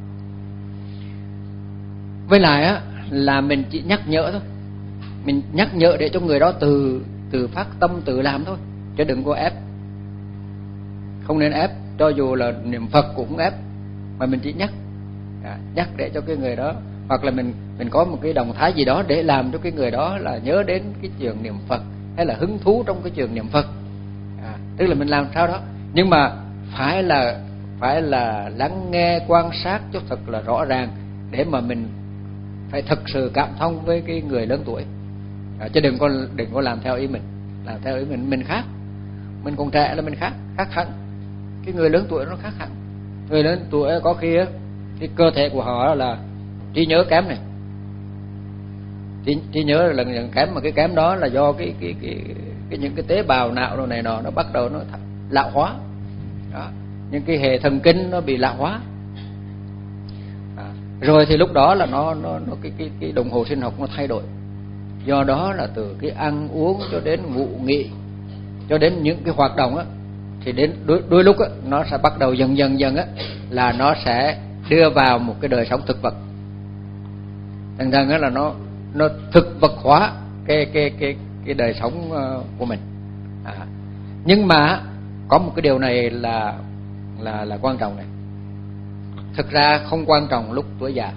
Với lại á là mình chỉ nhắc nhở thôi, mình nhắc nhở để cho người đó từ từ phát tâm tự làm thôi, chứ đừng có ép. Không nên ép, cho dù là niệm Phật cũng không ép, mà mình chỉ nhắc, à, nhắc để cho cái người đó, hoặc là mình mình có một cái động thái gì đó để làm cho cái người đó là nhớ đến cái chuyện niệm Phật, hay là hứng thú trong cái chuyện niệm Phật. À, tức là mình làm sao đó, nhưng mà phải là phải là lắng nghe, quan sát cho thật là rõ ràng, để mà mình phải thực sự cảm thông với cái người lớn tuổi. À, chứ đừng có đừng có làm theo ý mình, làm theo ý mình mình khác, mình còn trẻ là mình khác khác hẳn. Cái người lớn tuổi nó khác hẳn. Người lớn tuổi có khi á, cái cơ thể của họ là trí nhớ kém này, trí, trí nhớ là lần kém, mà cái kém đó là do cái cái cái, cái những cái tế bào não đồ này nọ nó bắt đầu nó lão hóa. Đó. Những cái hệ thần kinh nó bị lão hóa. À, rồi thì lúc đó là nó nó nó cái cái cái đồng hồ sinh học nó thay đổi. Do đó là từ cái ăn uống cho đến ngủ nghỉ, cho đến những cái hoạt động á, thì đến đôi, đôi lúc á nó sẽ bắt đầu dần dần dần á là nó sẽ đưa vào một cái đời sống thực vật. Thành ra là nó nó thực vật hóa cái cái cái cái đời sống của mình. À, nhưng mà có một cái điều này là là là quan trọng này. Thực ra không quan trọng lúc tuổi già,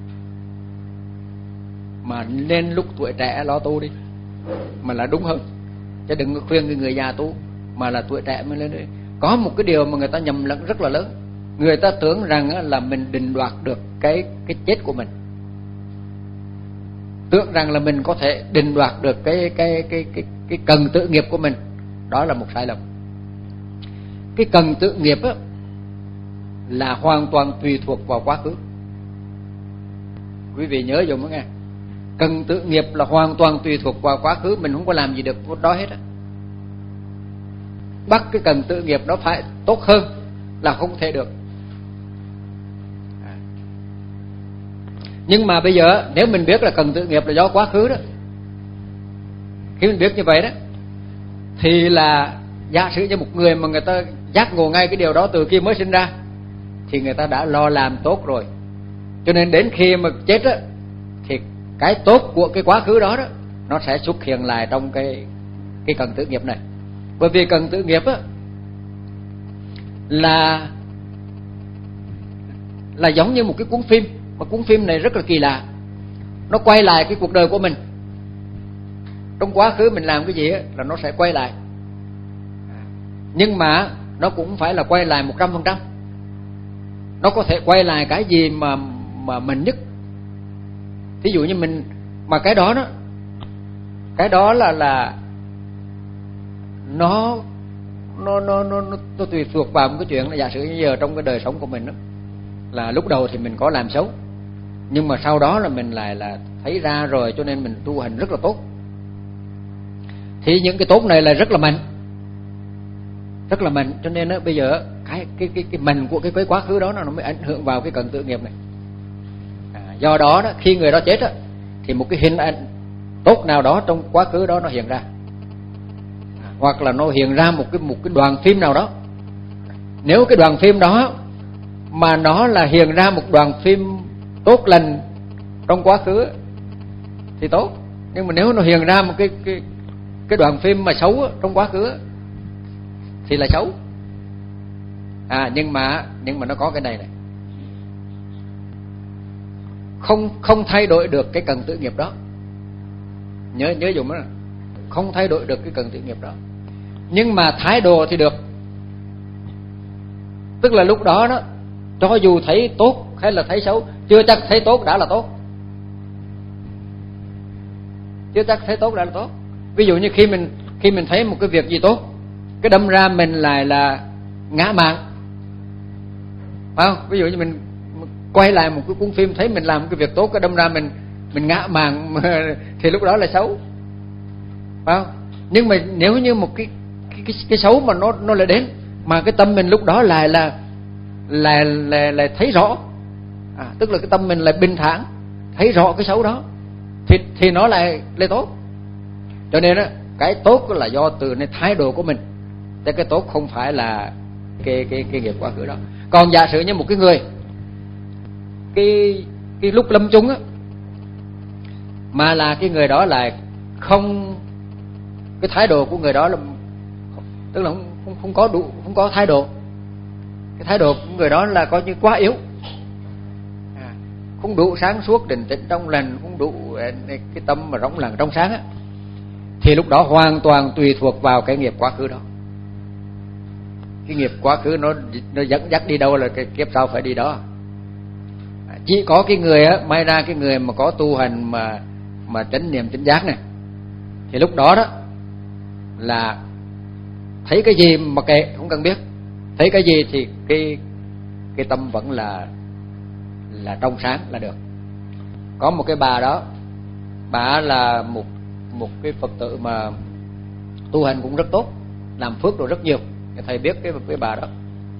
mà nên lúc tuổi trẻ lo tu đi, mà là đúng hơn. Chứ đừng có khuyên người, người già tu, mà là tuổi trẻ mới lên đi. Có một cái điều mà người ta nhầm lẫn rất là lớn. Người ta tưởng rằng là mình định đoạt được cái cái chết của mình, tưởng rằng là mình có thể định đoạt được cái cái cái cái cái cần tự nghiệp của mình. Đó là một sai lầm. Cái cần tự nghiệp á là hoàn toàn tùy thuộc vào quá khứ. Quý vị nhớ dùm đó nghe. Cần tự nghiệp là hoàn toàn tùy thuộc vào quá khứ, mình không có làm gì được đó hết á. Bắt cái cần tự nghiệp nó phải tốt hơn là không thể được. Nhưng mà bây giờ nếu mình biết là cần tự nghiệp là do quá khứ đó, khi mình biết như vậy đó, thì là giả sử như một người mà người ta giác ngộ ngay cái điều đó từ khi mới sinh ra, thì người ta đã lo làm tốt rồi. Cho nên đến khi mà chết á, thì cái tốt của cái quá khứ đó đó nó sẽ xuất hiện lại trong cái cái cần tự nghiệp này. Bởi vì cần tự nghiệp á là là giống như một cái cuốn phim, mà cuốn phim này rất là kỳ lạ. Nó quay lại cái cuộc đời của mình. Trong quá khứ mình làm cái gì á là nó sẽ quay lại. Nhưng mà nó cũng không phải là quay lại một trăm phần trăm. Nó có thể quay lại cái gì mà mà mình nhất. Ví dụ như mình, mà cái đó đó, cái đó là là nó nó nó nó nó, nó tùy thuộc vào một cái chuyện là giả sử như giờ trong cái đời sống của mình đó, là lúc đầu thì mình có làm xấu, nhưng mà sau đó là mình lại là thấy ra rồi, cho nên mình tu hành rất là tốt. Thì những cái tốt này là rất là mạnh, rất là mạnh, cho nên đó, bây giờ cái cái cái cái mạnh của cái cái quá khứ đó nó mới ảnh hưởng vào cái cần tự nghiệp này. À, do đó đó khi người đó chết đó, thì một cái hình ảnh tốt nào đó trong quá khứ đó nó hiện ra, à, hoặc là nó hiện ra một cái một cái đoàn phim nào đó. Nếu cái đoàn phim đó mà nó là hiện ra một đoàn phim tốt lành trong quá khứ thì tốt, nhưng mà nếu nó hiện ra một cái cái cái đoàn phim mà xấu trong quá khứ thì là xấu. À, nhưng mà nhưng mà nó có cái này này, không không thay đổi được cái cần tự nghiệp đó. Nhớ nhớ dùng đó, không thay đổi được cái cần tự nghiệp đó, nhưng mà thái độ thì được. Tức là lúc đó đó, cho dù thấy tốt hay là thấy xấu, chưa chắc thấy tốt đã là tốt, chưa chắc thấy tốt đã là tốt. Ví dụ như khi mình khi mình thấy một cái việc gì tốt, cái đâm ra mình lại là ngã mạn, phải không? Ví dụ như mình quay lại một cái cuốn phim thấy mình làm cái việc tốt, cái đâm ra mình mình ngã mạn thì lúc đó là xấu, phải không? Nhưng mà nếu như một cái cái cái, cái xấu mà nó nó lại đến, mà cái tâm mình lúc đó lại là là là, là thấy rõ, à, tức là cái tâm mình lại bình thản, thấy rõ cái xấu đó, thì thì nó lại lại tốt. Cho nên đó, cái tốt là do từในthái độ của mình, chứ cái tốt không phải là cái cái cái nghiệp quá khứ đó. Còn giả sử như một cái người cái cái lúc lâm chung á, mà là cái người đó là không, cái thái độ của người đó là tức là không không, không có đủ, không có thái độ, cái thái độ của người đó là coi như quá yếu, à, không đủ sáng suốt định tĩnh trong lành, không đủ cái tâm mà rỗng lặng trong sáng á, thì lúc đó hoàn toàn tùy thuộc vào cái nghiệp quá khứ đó. Cái nghiệp quá khứ nó nó dẫn dắt đi đâu là cái kiếp sau phải đi đó. Chỉ có cái người á, may ra cái người mà có tu hành mà mà chánh niệm chánh giác này, thì lúc đó đó là thấy cái gì mà kệ, không cần biết, thấy cái gì thì cái cái tâm vẫn là là trong sáng là được. Có một cái bà đó, bà là một một cái Phật tử mà tu hành cũng rất tốt, làm phước rồi rất nhiều. Thầy biết cái cái bà đó.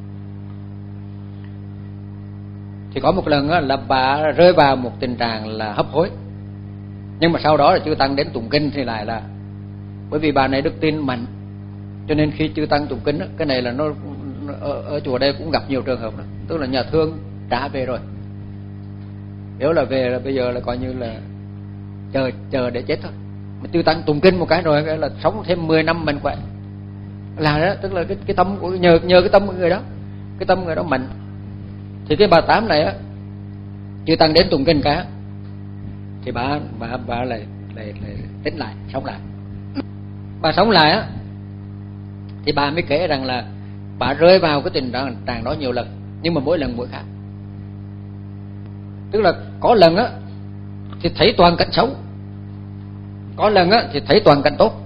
Thì có một lần đó, là bà rơi vào một tình trạng là hấp hối, nhưng mà sau đó là chư tăng đến tụng kinh thì lại là, bởi vì bà này đức tin mạnh, cho nên khi chư tăng tụng kinh đó, cái này là nó, nó ở, ở chùa đây cũng gặp nhiều trường hợp đó, tức là nhà thương trả về rồi, nếu là về là bây giờ là coi như là chờ chờ để chết thôi. Mà chư tăng tụng kinh một cái rồi cái là sống thêm mười năm mạnh khỏe. Là đó, tức là cái cái tâm của nhờ nhờ cái tâm của người đó, cái tâm người đó mạnh. Thì cái bà Tám này á, chư tăng đến tụng kinh cả, thì bà bà bà lại lại lại tỉnh lại, sống lại. Bà sống lại á, thì bà mới kể rằng là bà rơi vào cái tình trạng đó nhiều lần, nhưng mà mỗi lần mỗi khác. Tức là có lần á thì thấy toàn cảnh xấu, có lần á thì thấy toàn cảnh tốt.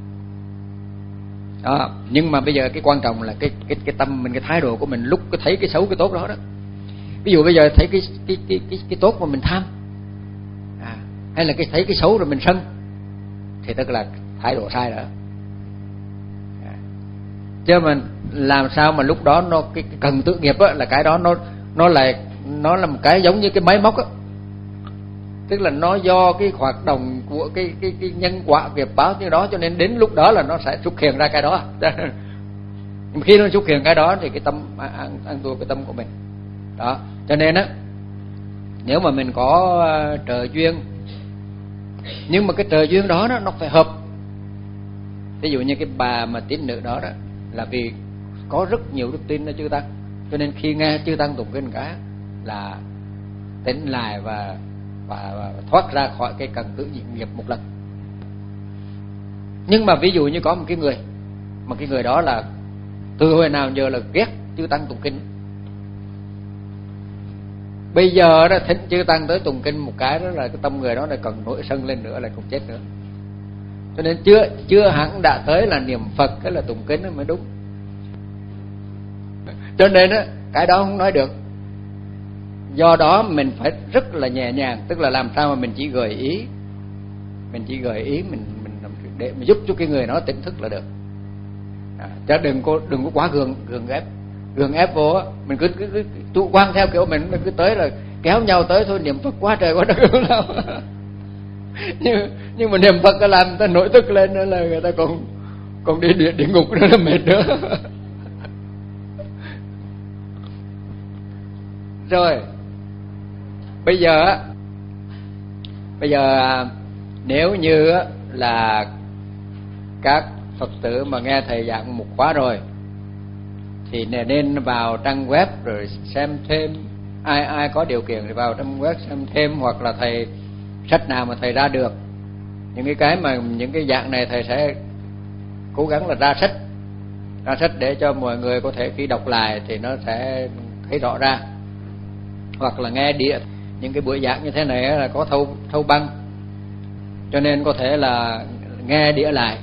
Đó, nhưng mà bây giờ cái quan trọng là cái cái cái tâm mình, cái thái độ của mình lúc cái thấy cái xấu cái tốt đó đó. Ví dụ bây giờ thấy cái cái cái cái, cái tốt mà mình tham, à, hay là cái thấy cái xấu rồi mình sân, thì tức là thái độ sai rồi. À, chứ mình làm sao mà lúc đó nó cái, cái cần tự nghiệp á, là cái đó nó nó là nó là một cái giống như cái máy móc á, tức là nó do cái hoạt động của cái cái cái nhân quả nghiệp báo như đó, cho nên đến lúc đó là nó sẽ xuất hiện ra cái đó. Nhưng khi nó xuất hiện cái đó thì cái tâm ăn ăn thua cái tâm của mình đó. Cho nên á, nếu mà mình có uh, trợ duyên, nhưng mà cái trợ duyên đó, đó nó phải hợp. Ví dụ như cái bà mà tín nữ đó đó là vì có rất nhiều đức tin ở chư tăng, cho nên khi nghe chư tăng tụng kinh cả là tỉnh lại và và, và thoát ra khỏi cái cần tự nghiệp một lần. Nhưng mà ví dụ như có một cái người mà cái người đó là từ hồi nào giờ là ghét chư tăng tụng kinh, bây giờ đó thỉnh chư tăng tới tụng kinh một cái đó là cái tâm người đó lại còn nổi sân lên nữa, lại còn chết nữa. Cho nên chưa chưa hẳn đã tới là niệm Phật cái là tụng kinh nó mới đúng. Cho nên á, cái đó không nói được. Do đó mình phải rất là nhẹ nhàng, tức là làm sao mà mình chỉ gợi ý, mình chỉ gợi ý mình mình để mình giúp cho cái người đó tỉnh thức là được. À, chứ đừng có đừng có quá gượng gượng ép, gượng ép vô á, mình cứ cứ, cứ chủ quan theo kiểu mình, mình cứ tới là kéo nhau tới thôi, niệm Phật quá trời quá đất đâu. nhưng nhưng mà niệm Phật có làm người ta nổi tức lên nữa là người ta còn còn đi địa, địa ngục nữa là mệt nữa. Rồi bây giờ bây giờ nếu như là các Phật tử mà nghe thầy giảng một khóa rồi thì nên vào trang web rồi xem thêm, ai ai có điều kiện thì vào trang web xem thêm, hoặc là thầy sách nào mà thầy ra được những cái cái mà những cái dạng này thầy sẽ cố gắng là ra sách ra sách để cho mọi người có thể khi đọc lại thì nó sẽ thấy rõ ra, hoặc là nghe đĩa. Những cái buổi giảng như thế này là có thâu thâu băng, cho nên có thể là nghe đĩa lại,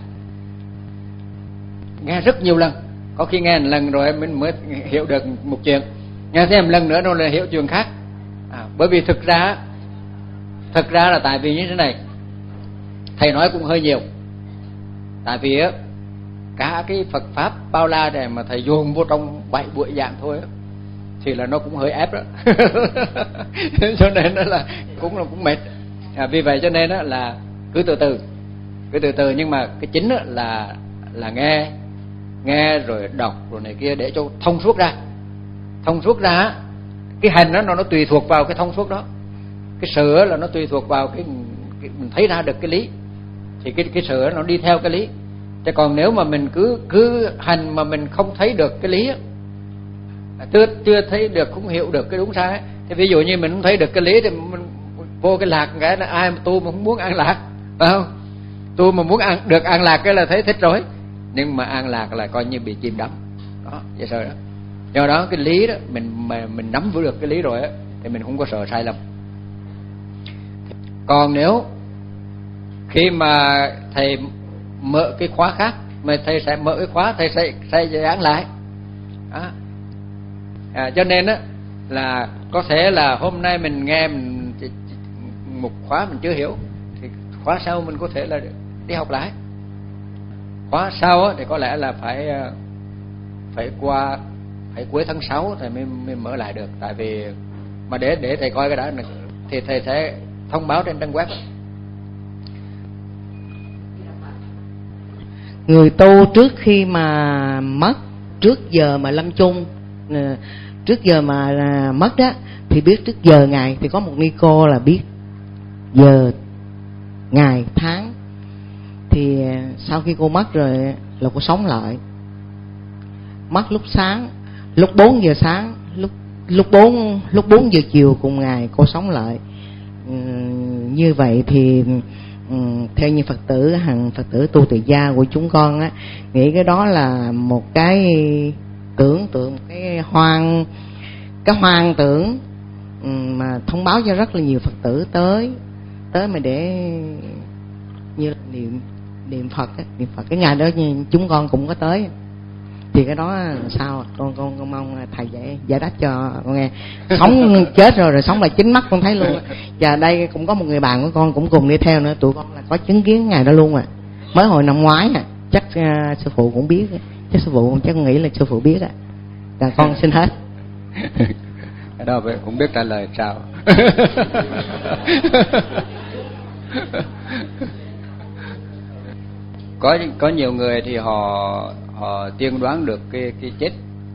nghe rất nhiều lần, có khi nghe một lần rồi mình mới hiểu được một chuyện, nghe thêm một lần nữa rồi là hiểu chuyện khác. À, bởi vì thực ra thực ra là tại vì như thế này, thầy nói cũng hơi nhiều, tại vì á cả cái Phật pháp bao la này mà thầy dồn vô trong bảy buổi giảng thôi á, thì là nó cũng hơi ép đó. Cho nên đó là cũng là cũng mệt. À, vì vậy cho nên đó là cứ từ từ cứ từ từ nhưng mà cái chính là là nghe nghe rồi đọc rồi này kia để cho thông suốt ra. Thông suốt ra cái hành đó nó nó tùy thuộc vào cái thông suốt đó, cái sự là nó tùy thuộc vào cái, cái mình thấy ra được cái lý, thì cái cái sự nó đi theo cái lý. Chứ còn nếu mà mình cứ cứ hành mà mình không thấy được cái lý, chưa chưa thấy được, không hiểu được cái đúng sai, thì ví dụ như mình không thấy được cái lý thì mình vô cái lạc cái là ai mà tu mà không muốn an lạc, phải không? Tu mà muốn an, được an lạc cái là thấy thích rồi, nhưng mà an lạc là coi như bị chìm đắm đó, vậy sao đó. Do đó cái lý đó mình mà mình nắm vững được cái lý rồi á thì mình không có sợ sai lầm. Còn nếu khi mà thầy mở cái khóa khác, mà thầy sẽ mở cái khóa, thầy sẽ sẽ giảng lại đó. À, cho nên á là có thể là hôm nay mình nghe mình, một khóa mình chưa hiểu thì khóa sau mình có thể là đi học lại. Khóa sau á thì có lẽ là phải phải qua phải cuối tháng sáu thì mới, mới mở lại được, tại vì mà để để thầy coi cái đó thì thầy sẽ thông báo trên trang web. Người tu trước khi mà mất, trước giờ mà lâm chung, trước giờ mà mất đó thì biết trước giờ ngày, thì có một ni cô là biết giờ ngày tháng. Thì sau khi cô mất rồi là cô sống lại. Mất lúc sáng, lúc bốn giờ sáng, lúc lúc bốn lúc bốn giờ chiều cùng ngày cô sống lại. Ừ, như vậy thì ừ, theo như Phật tử hàng Phật tử tu tại gia của chúng con á, nghĩ cái đó là một cái tưởng tượng, một cái hoang cái hoang tưởng ừ, mà thông báo cho rất là nhiều Phật tử tới tới mà để như niệm niệm Phật á, niệm Phật cái ngày đó chúng con cũng có tới. Thì cái đó là sao con con con mong thầy giải giải đáp cho con nghe. Sống chết rồi rồi sống lại chính mắt con thấy luôn. Và đây cũng có một người bạn của con cũng cùng đi theo nữa, tụi con là có chứng kiến ngày đó luôn à, mới hồi năm ngoái à. Chắc uh, sư phụ cũng biết, chắc sư phụ chắc con nghĩ là sư phụ biết à. Là con xin hết. Cái đó cũng biết trả lời sao. có có nhiều người thì họ họ tiên đoán được cái cái chết.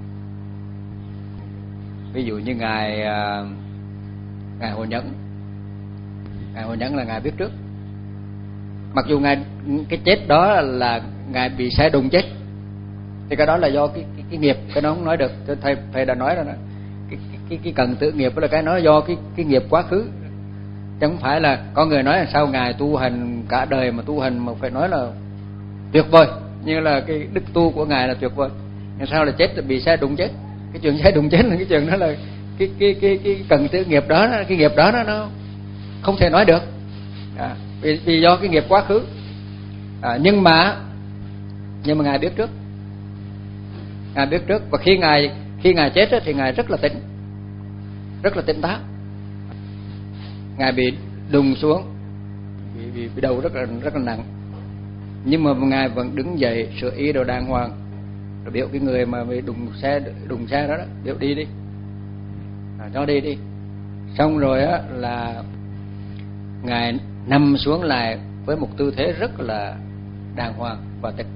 Ví dụ như ngài ngài Hồ Nhẫn, ngài Hồ Nhẫn là ngài biết trước. Mặc dù ngài cái chết đó là ngài bị xe đụng chết, thì cái đó là do cái cái, cái nghiệp, cái đó không nói được. Thầy thầy đã nói rồi đó. Cái cái cái cần tự nghiệp là cái nó do cái cái nghiệp quá khứ, chứ không phải là có người nói là sao ngài tu hành cả đời mà tu hành mà phải nói là tuyệt vời, như là cái đức tu của ngài là tuyệt vời. Nhưng sao là chết là bị xe đụng chết? Cái chuyện xe đụng chết là cái chuyện đó là cái cái cái cái cần tự nghiệp đó, cái nghiệp đó nó, nó không thể nói được. À, vì, vì do cái nghiệp quá khứ. À, nhưng mà nhưng mà ngài biết trước, ngài biết trước và khi ngài khi ngài chết thì ngài rất là tỉnh, rất là tỉnh táo. Ngài bị đùng xuống, bị, bị, bị đầu rất là rất là nặng, nhưng mà ngài vẫn đứng dậy sửa ý đồ đàng hoàng, rồi biểu cái người mà bị đùng xe đùng xe đó, đó biểu đi đi, à, cho đi đi. Xong rồi á là ngài nằm xuống lại với một tư thế rất là đàng hoàng và tịch.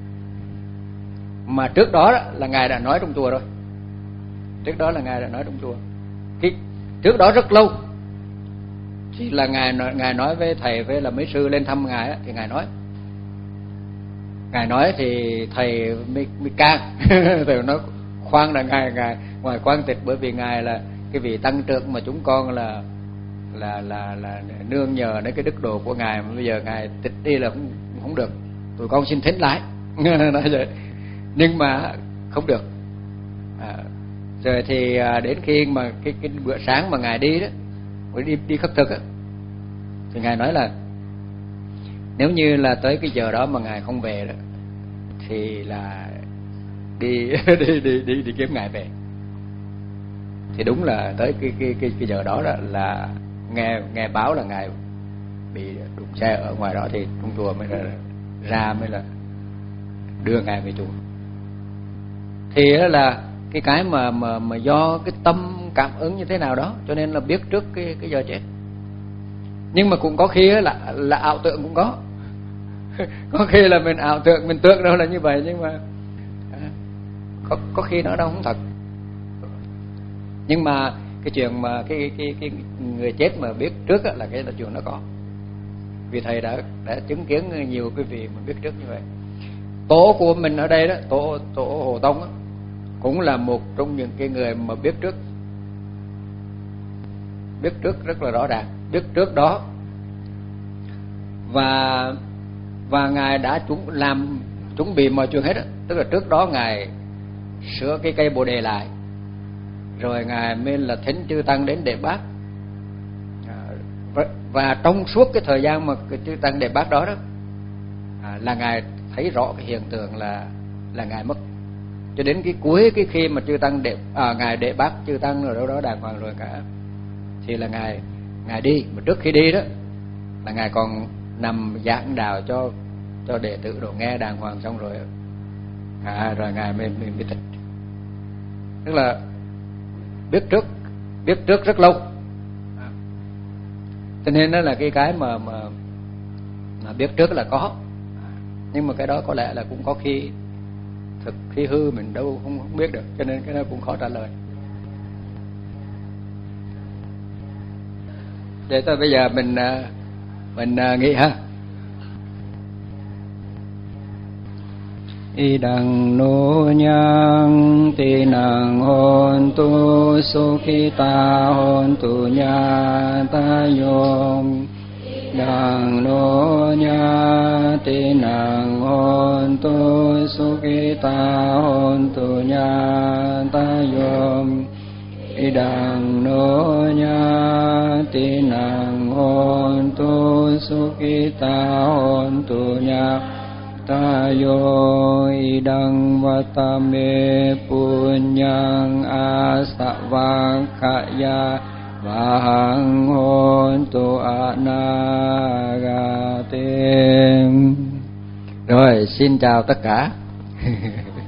Mà trước đó, đó là ngài đã nói trong chùa rồi, trước đó là ngài đã nói trong chùa. Cái trước đó rất lâu thì là ngài ngài nói với thầy với là mấy sư lên thăm ngài á, thì ngài nói ngài nói thì thầy mới, mới can. Thầy nói khoan là ngài ngài ngoài quan tịch, bởi vì ngài là cái vị tăng trưởng mà chúng con là là là là nương nhờ đến cái đức độ của ngài, mà bây giờ ngài tịch đi là không không được, tụi con xin thỉnh lại. Nói vậy nhưng mà không được. À, rồi thì đến khi mà cái cái bữa sáng mà ngài đi đó, đi đi khất thực á, thì ngài nói là nếu như là tới cái giờ đó mà ngài không về đó, thì là đi đi đi đi đi kiếm ngài về. Thì đúng là tới cái cái cái, cái giờ đó, đó là nghe nghe báo là ngài bị đụng xe ở ngoài đó, thì trong chùa mới ra, ra mới là đưa ngài về chùa. Thì đó là cái cái mà mà mà do cái tâm cảm ứng như thế nào đó, cho nên là biết trước cái cái giờ chết. Nhưng mà cũng có khi là là ảo tưởng cũng có. Có khi là mình ảo tưởng, mình tưởng đâu là như vậy, nhưng mà có có khi nó đâu không thật. Nhưng mà cái chuyện mà cái cái cái người chết mà biết trước là cái là chuyện nó có. Vì thầy đã đã chứng kiến nhiều cái vị mà biết trước như vậy. Tổ của mình ở đây đó, tổ tổ Hồ Tông đó, cũng là một trong những cái người mà biết trước, biết trước rất là rõ ràng, biết trước đó. Và và ngài đã chúng làm chuẩn bị mọi chuyện hết đó. Tức là trước đó ngài sửa cái cây bồ đề lại, rồi ngài mới là thỉnh chư tăng đến để bác. À, và, và trong suốt cái thời gian mà cái chư tăng để bác đó đó, à, là ngài thấy rõ cái hiện tượng là là ngài mất. Cho đến cái cuối cái khi mà chư tăng để à, ngài để bác chư tăng rồi đâu đó đàng hoàng rồi cả, thì là ngài ngài đi. Mà trước khi đi đó là ngài còn nằm giảng đạo cho cho đệ tử đồ nghe đàng hoàng, xong rồi à, rồi ngài mới mới, mới tịch. Tức là biết trước, biết trước rất lâu. À, cho nên đó là cái cái mà mà, mà biết trước là có. À, nhưng mà cái đó có lẽ là cũng có khi thực khi hư mình đâu không, không biết được, cho nên cái đó cũng khó trả lời. Để thôi bây giờ mình Mình uh, nghĩ ha. Idang no nyang tinang hontu sukhita hontu nyatayom. Đằng nô nha ti nàng hôn tu sukhita hôn tu nha ta yom. Đằng nô nha ti nàng hôn tu sukhita hôn tu nha ta yo. Đằng vatame punyang asavakaya Vahang hontu anagatim. Rồi, xin chào tất cả.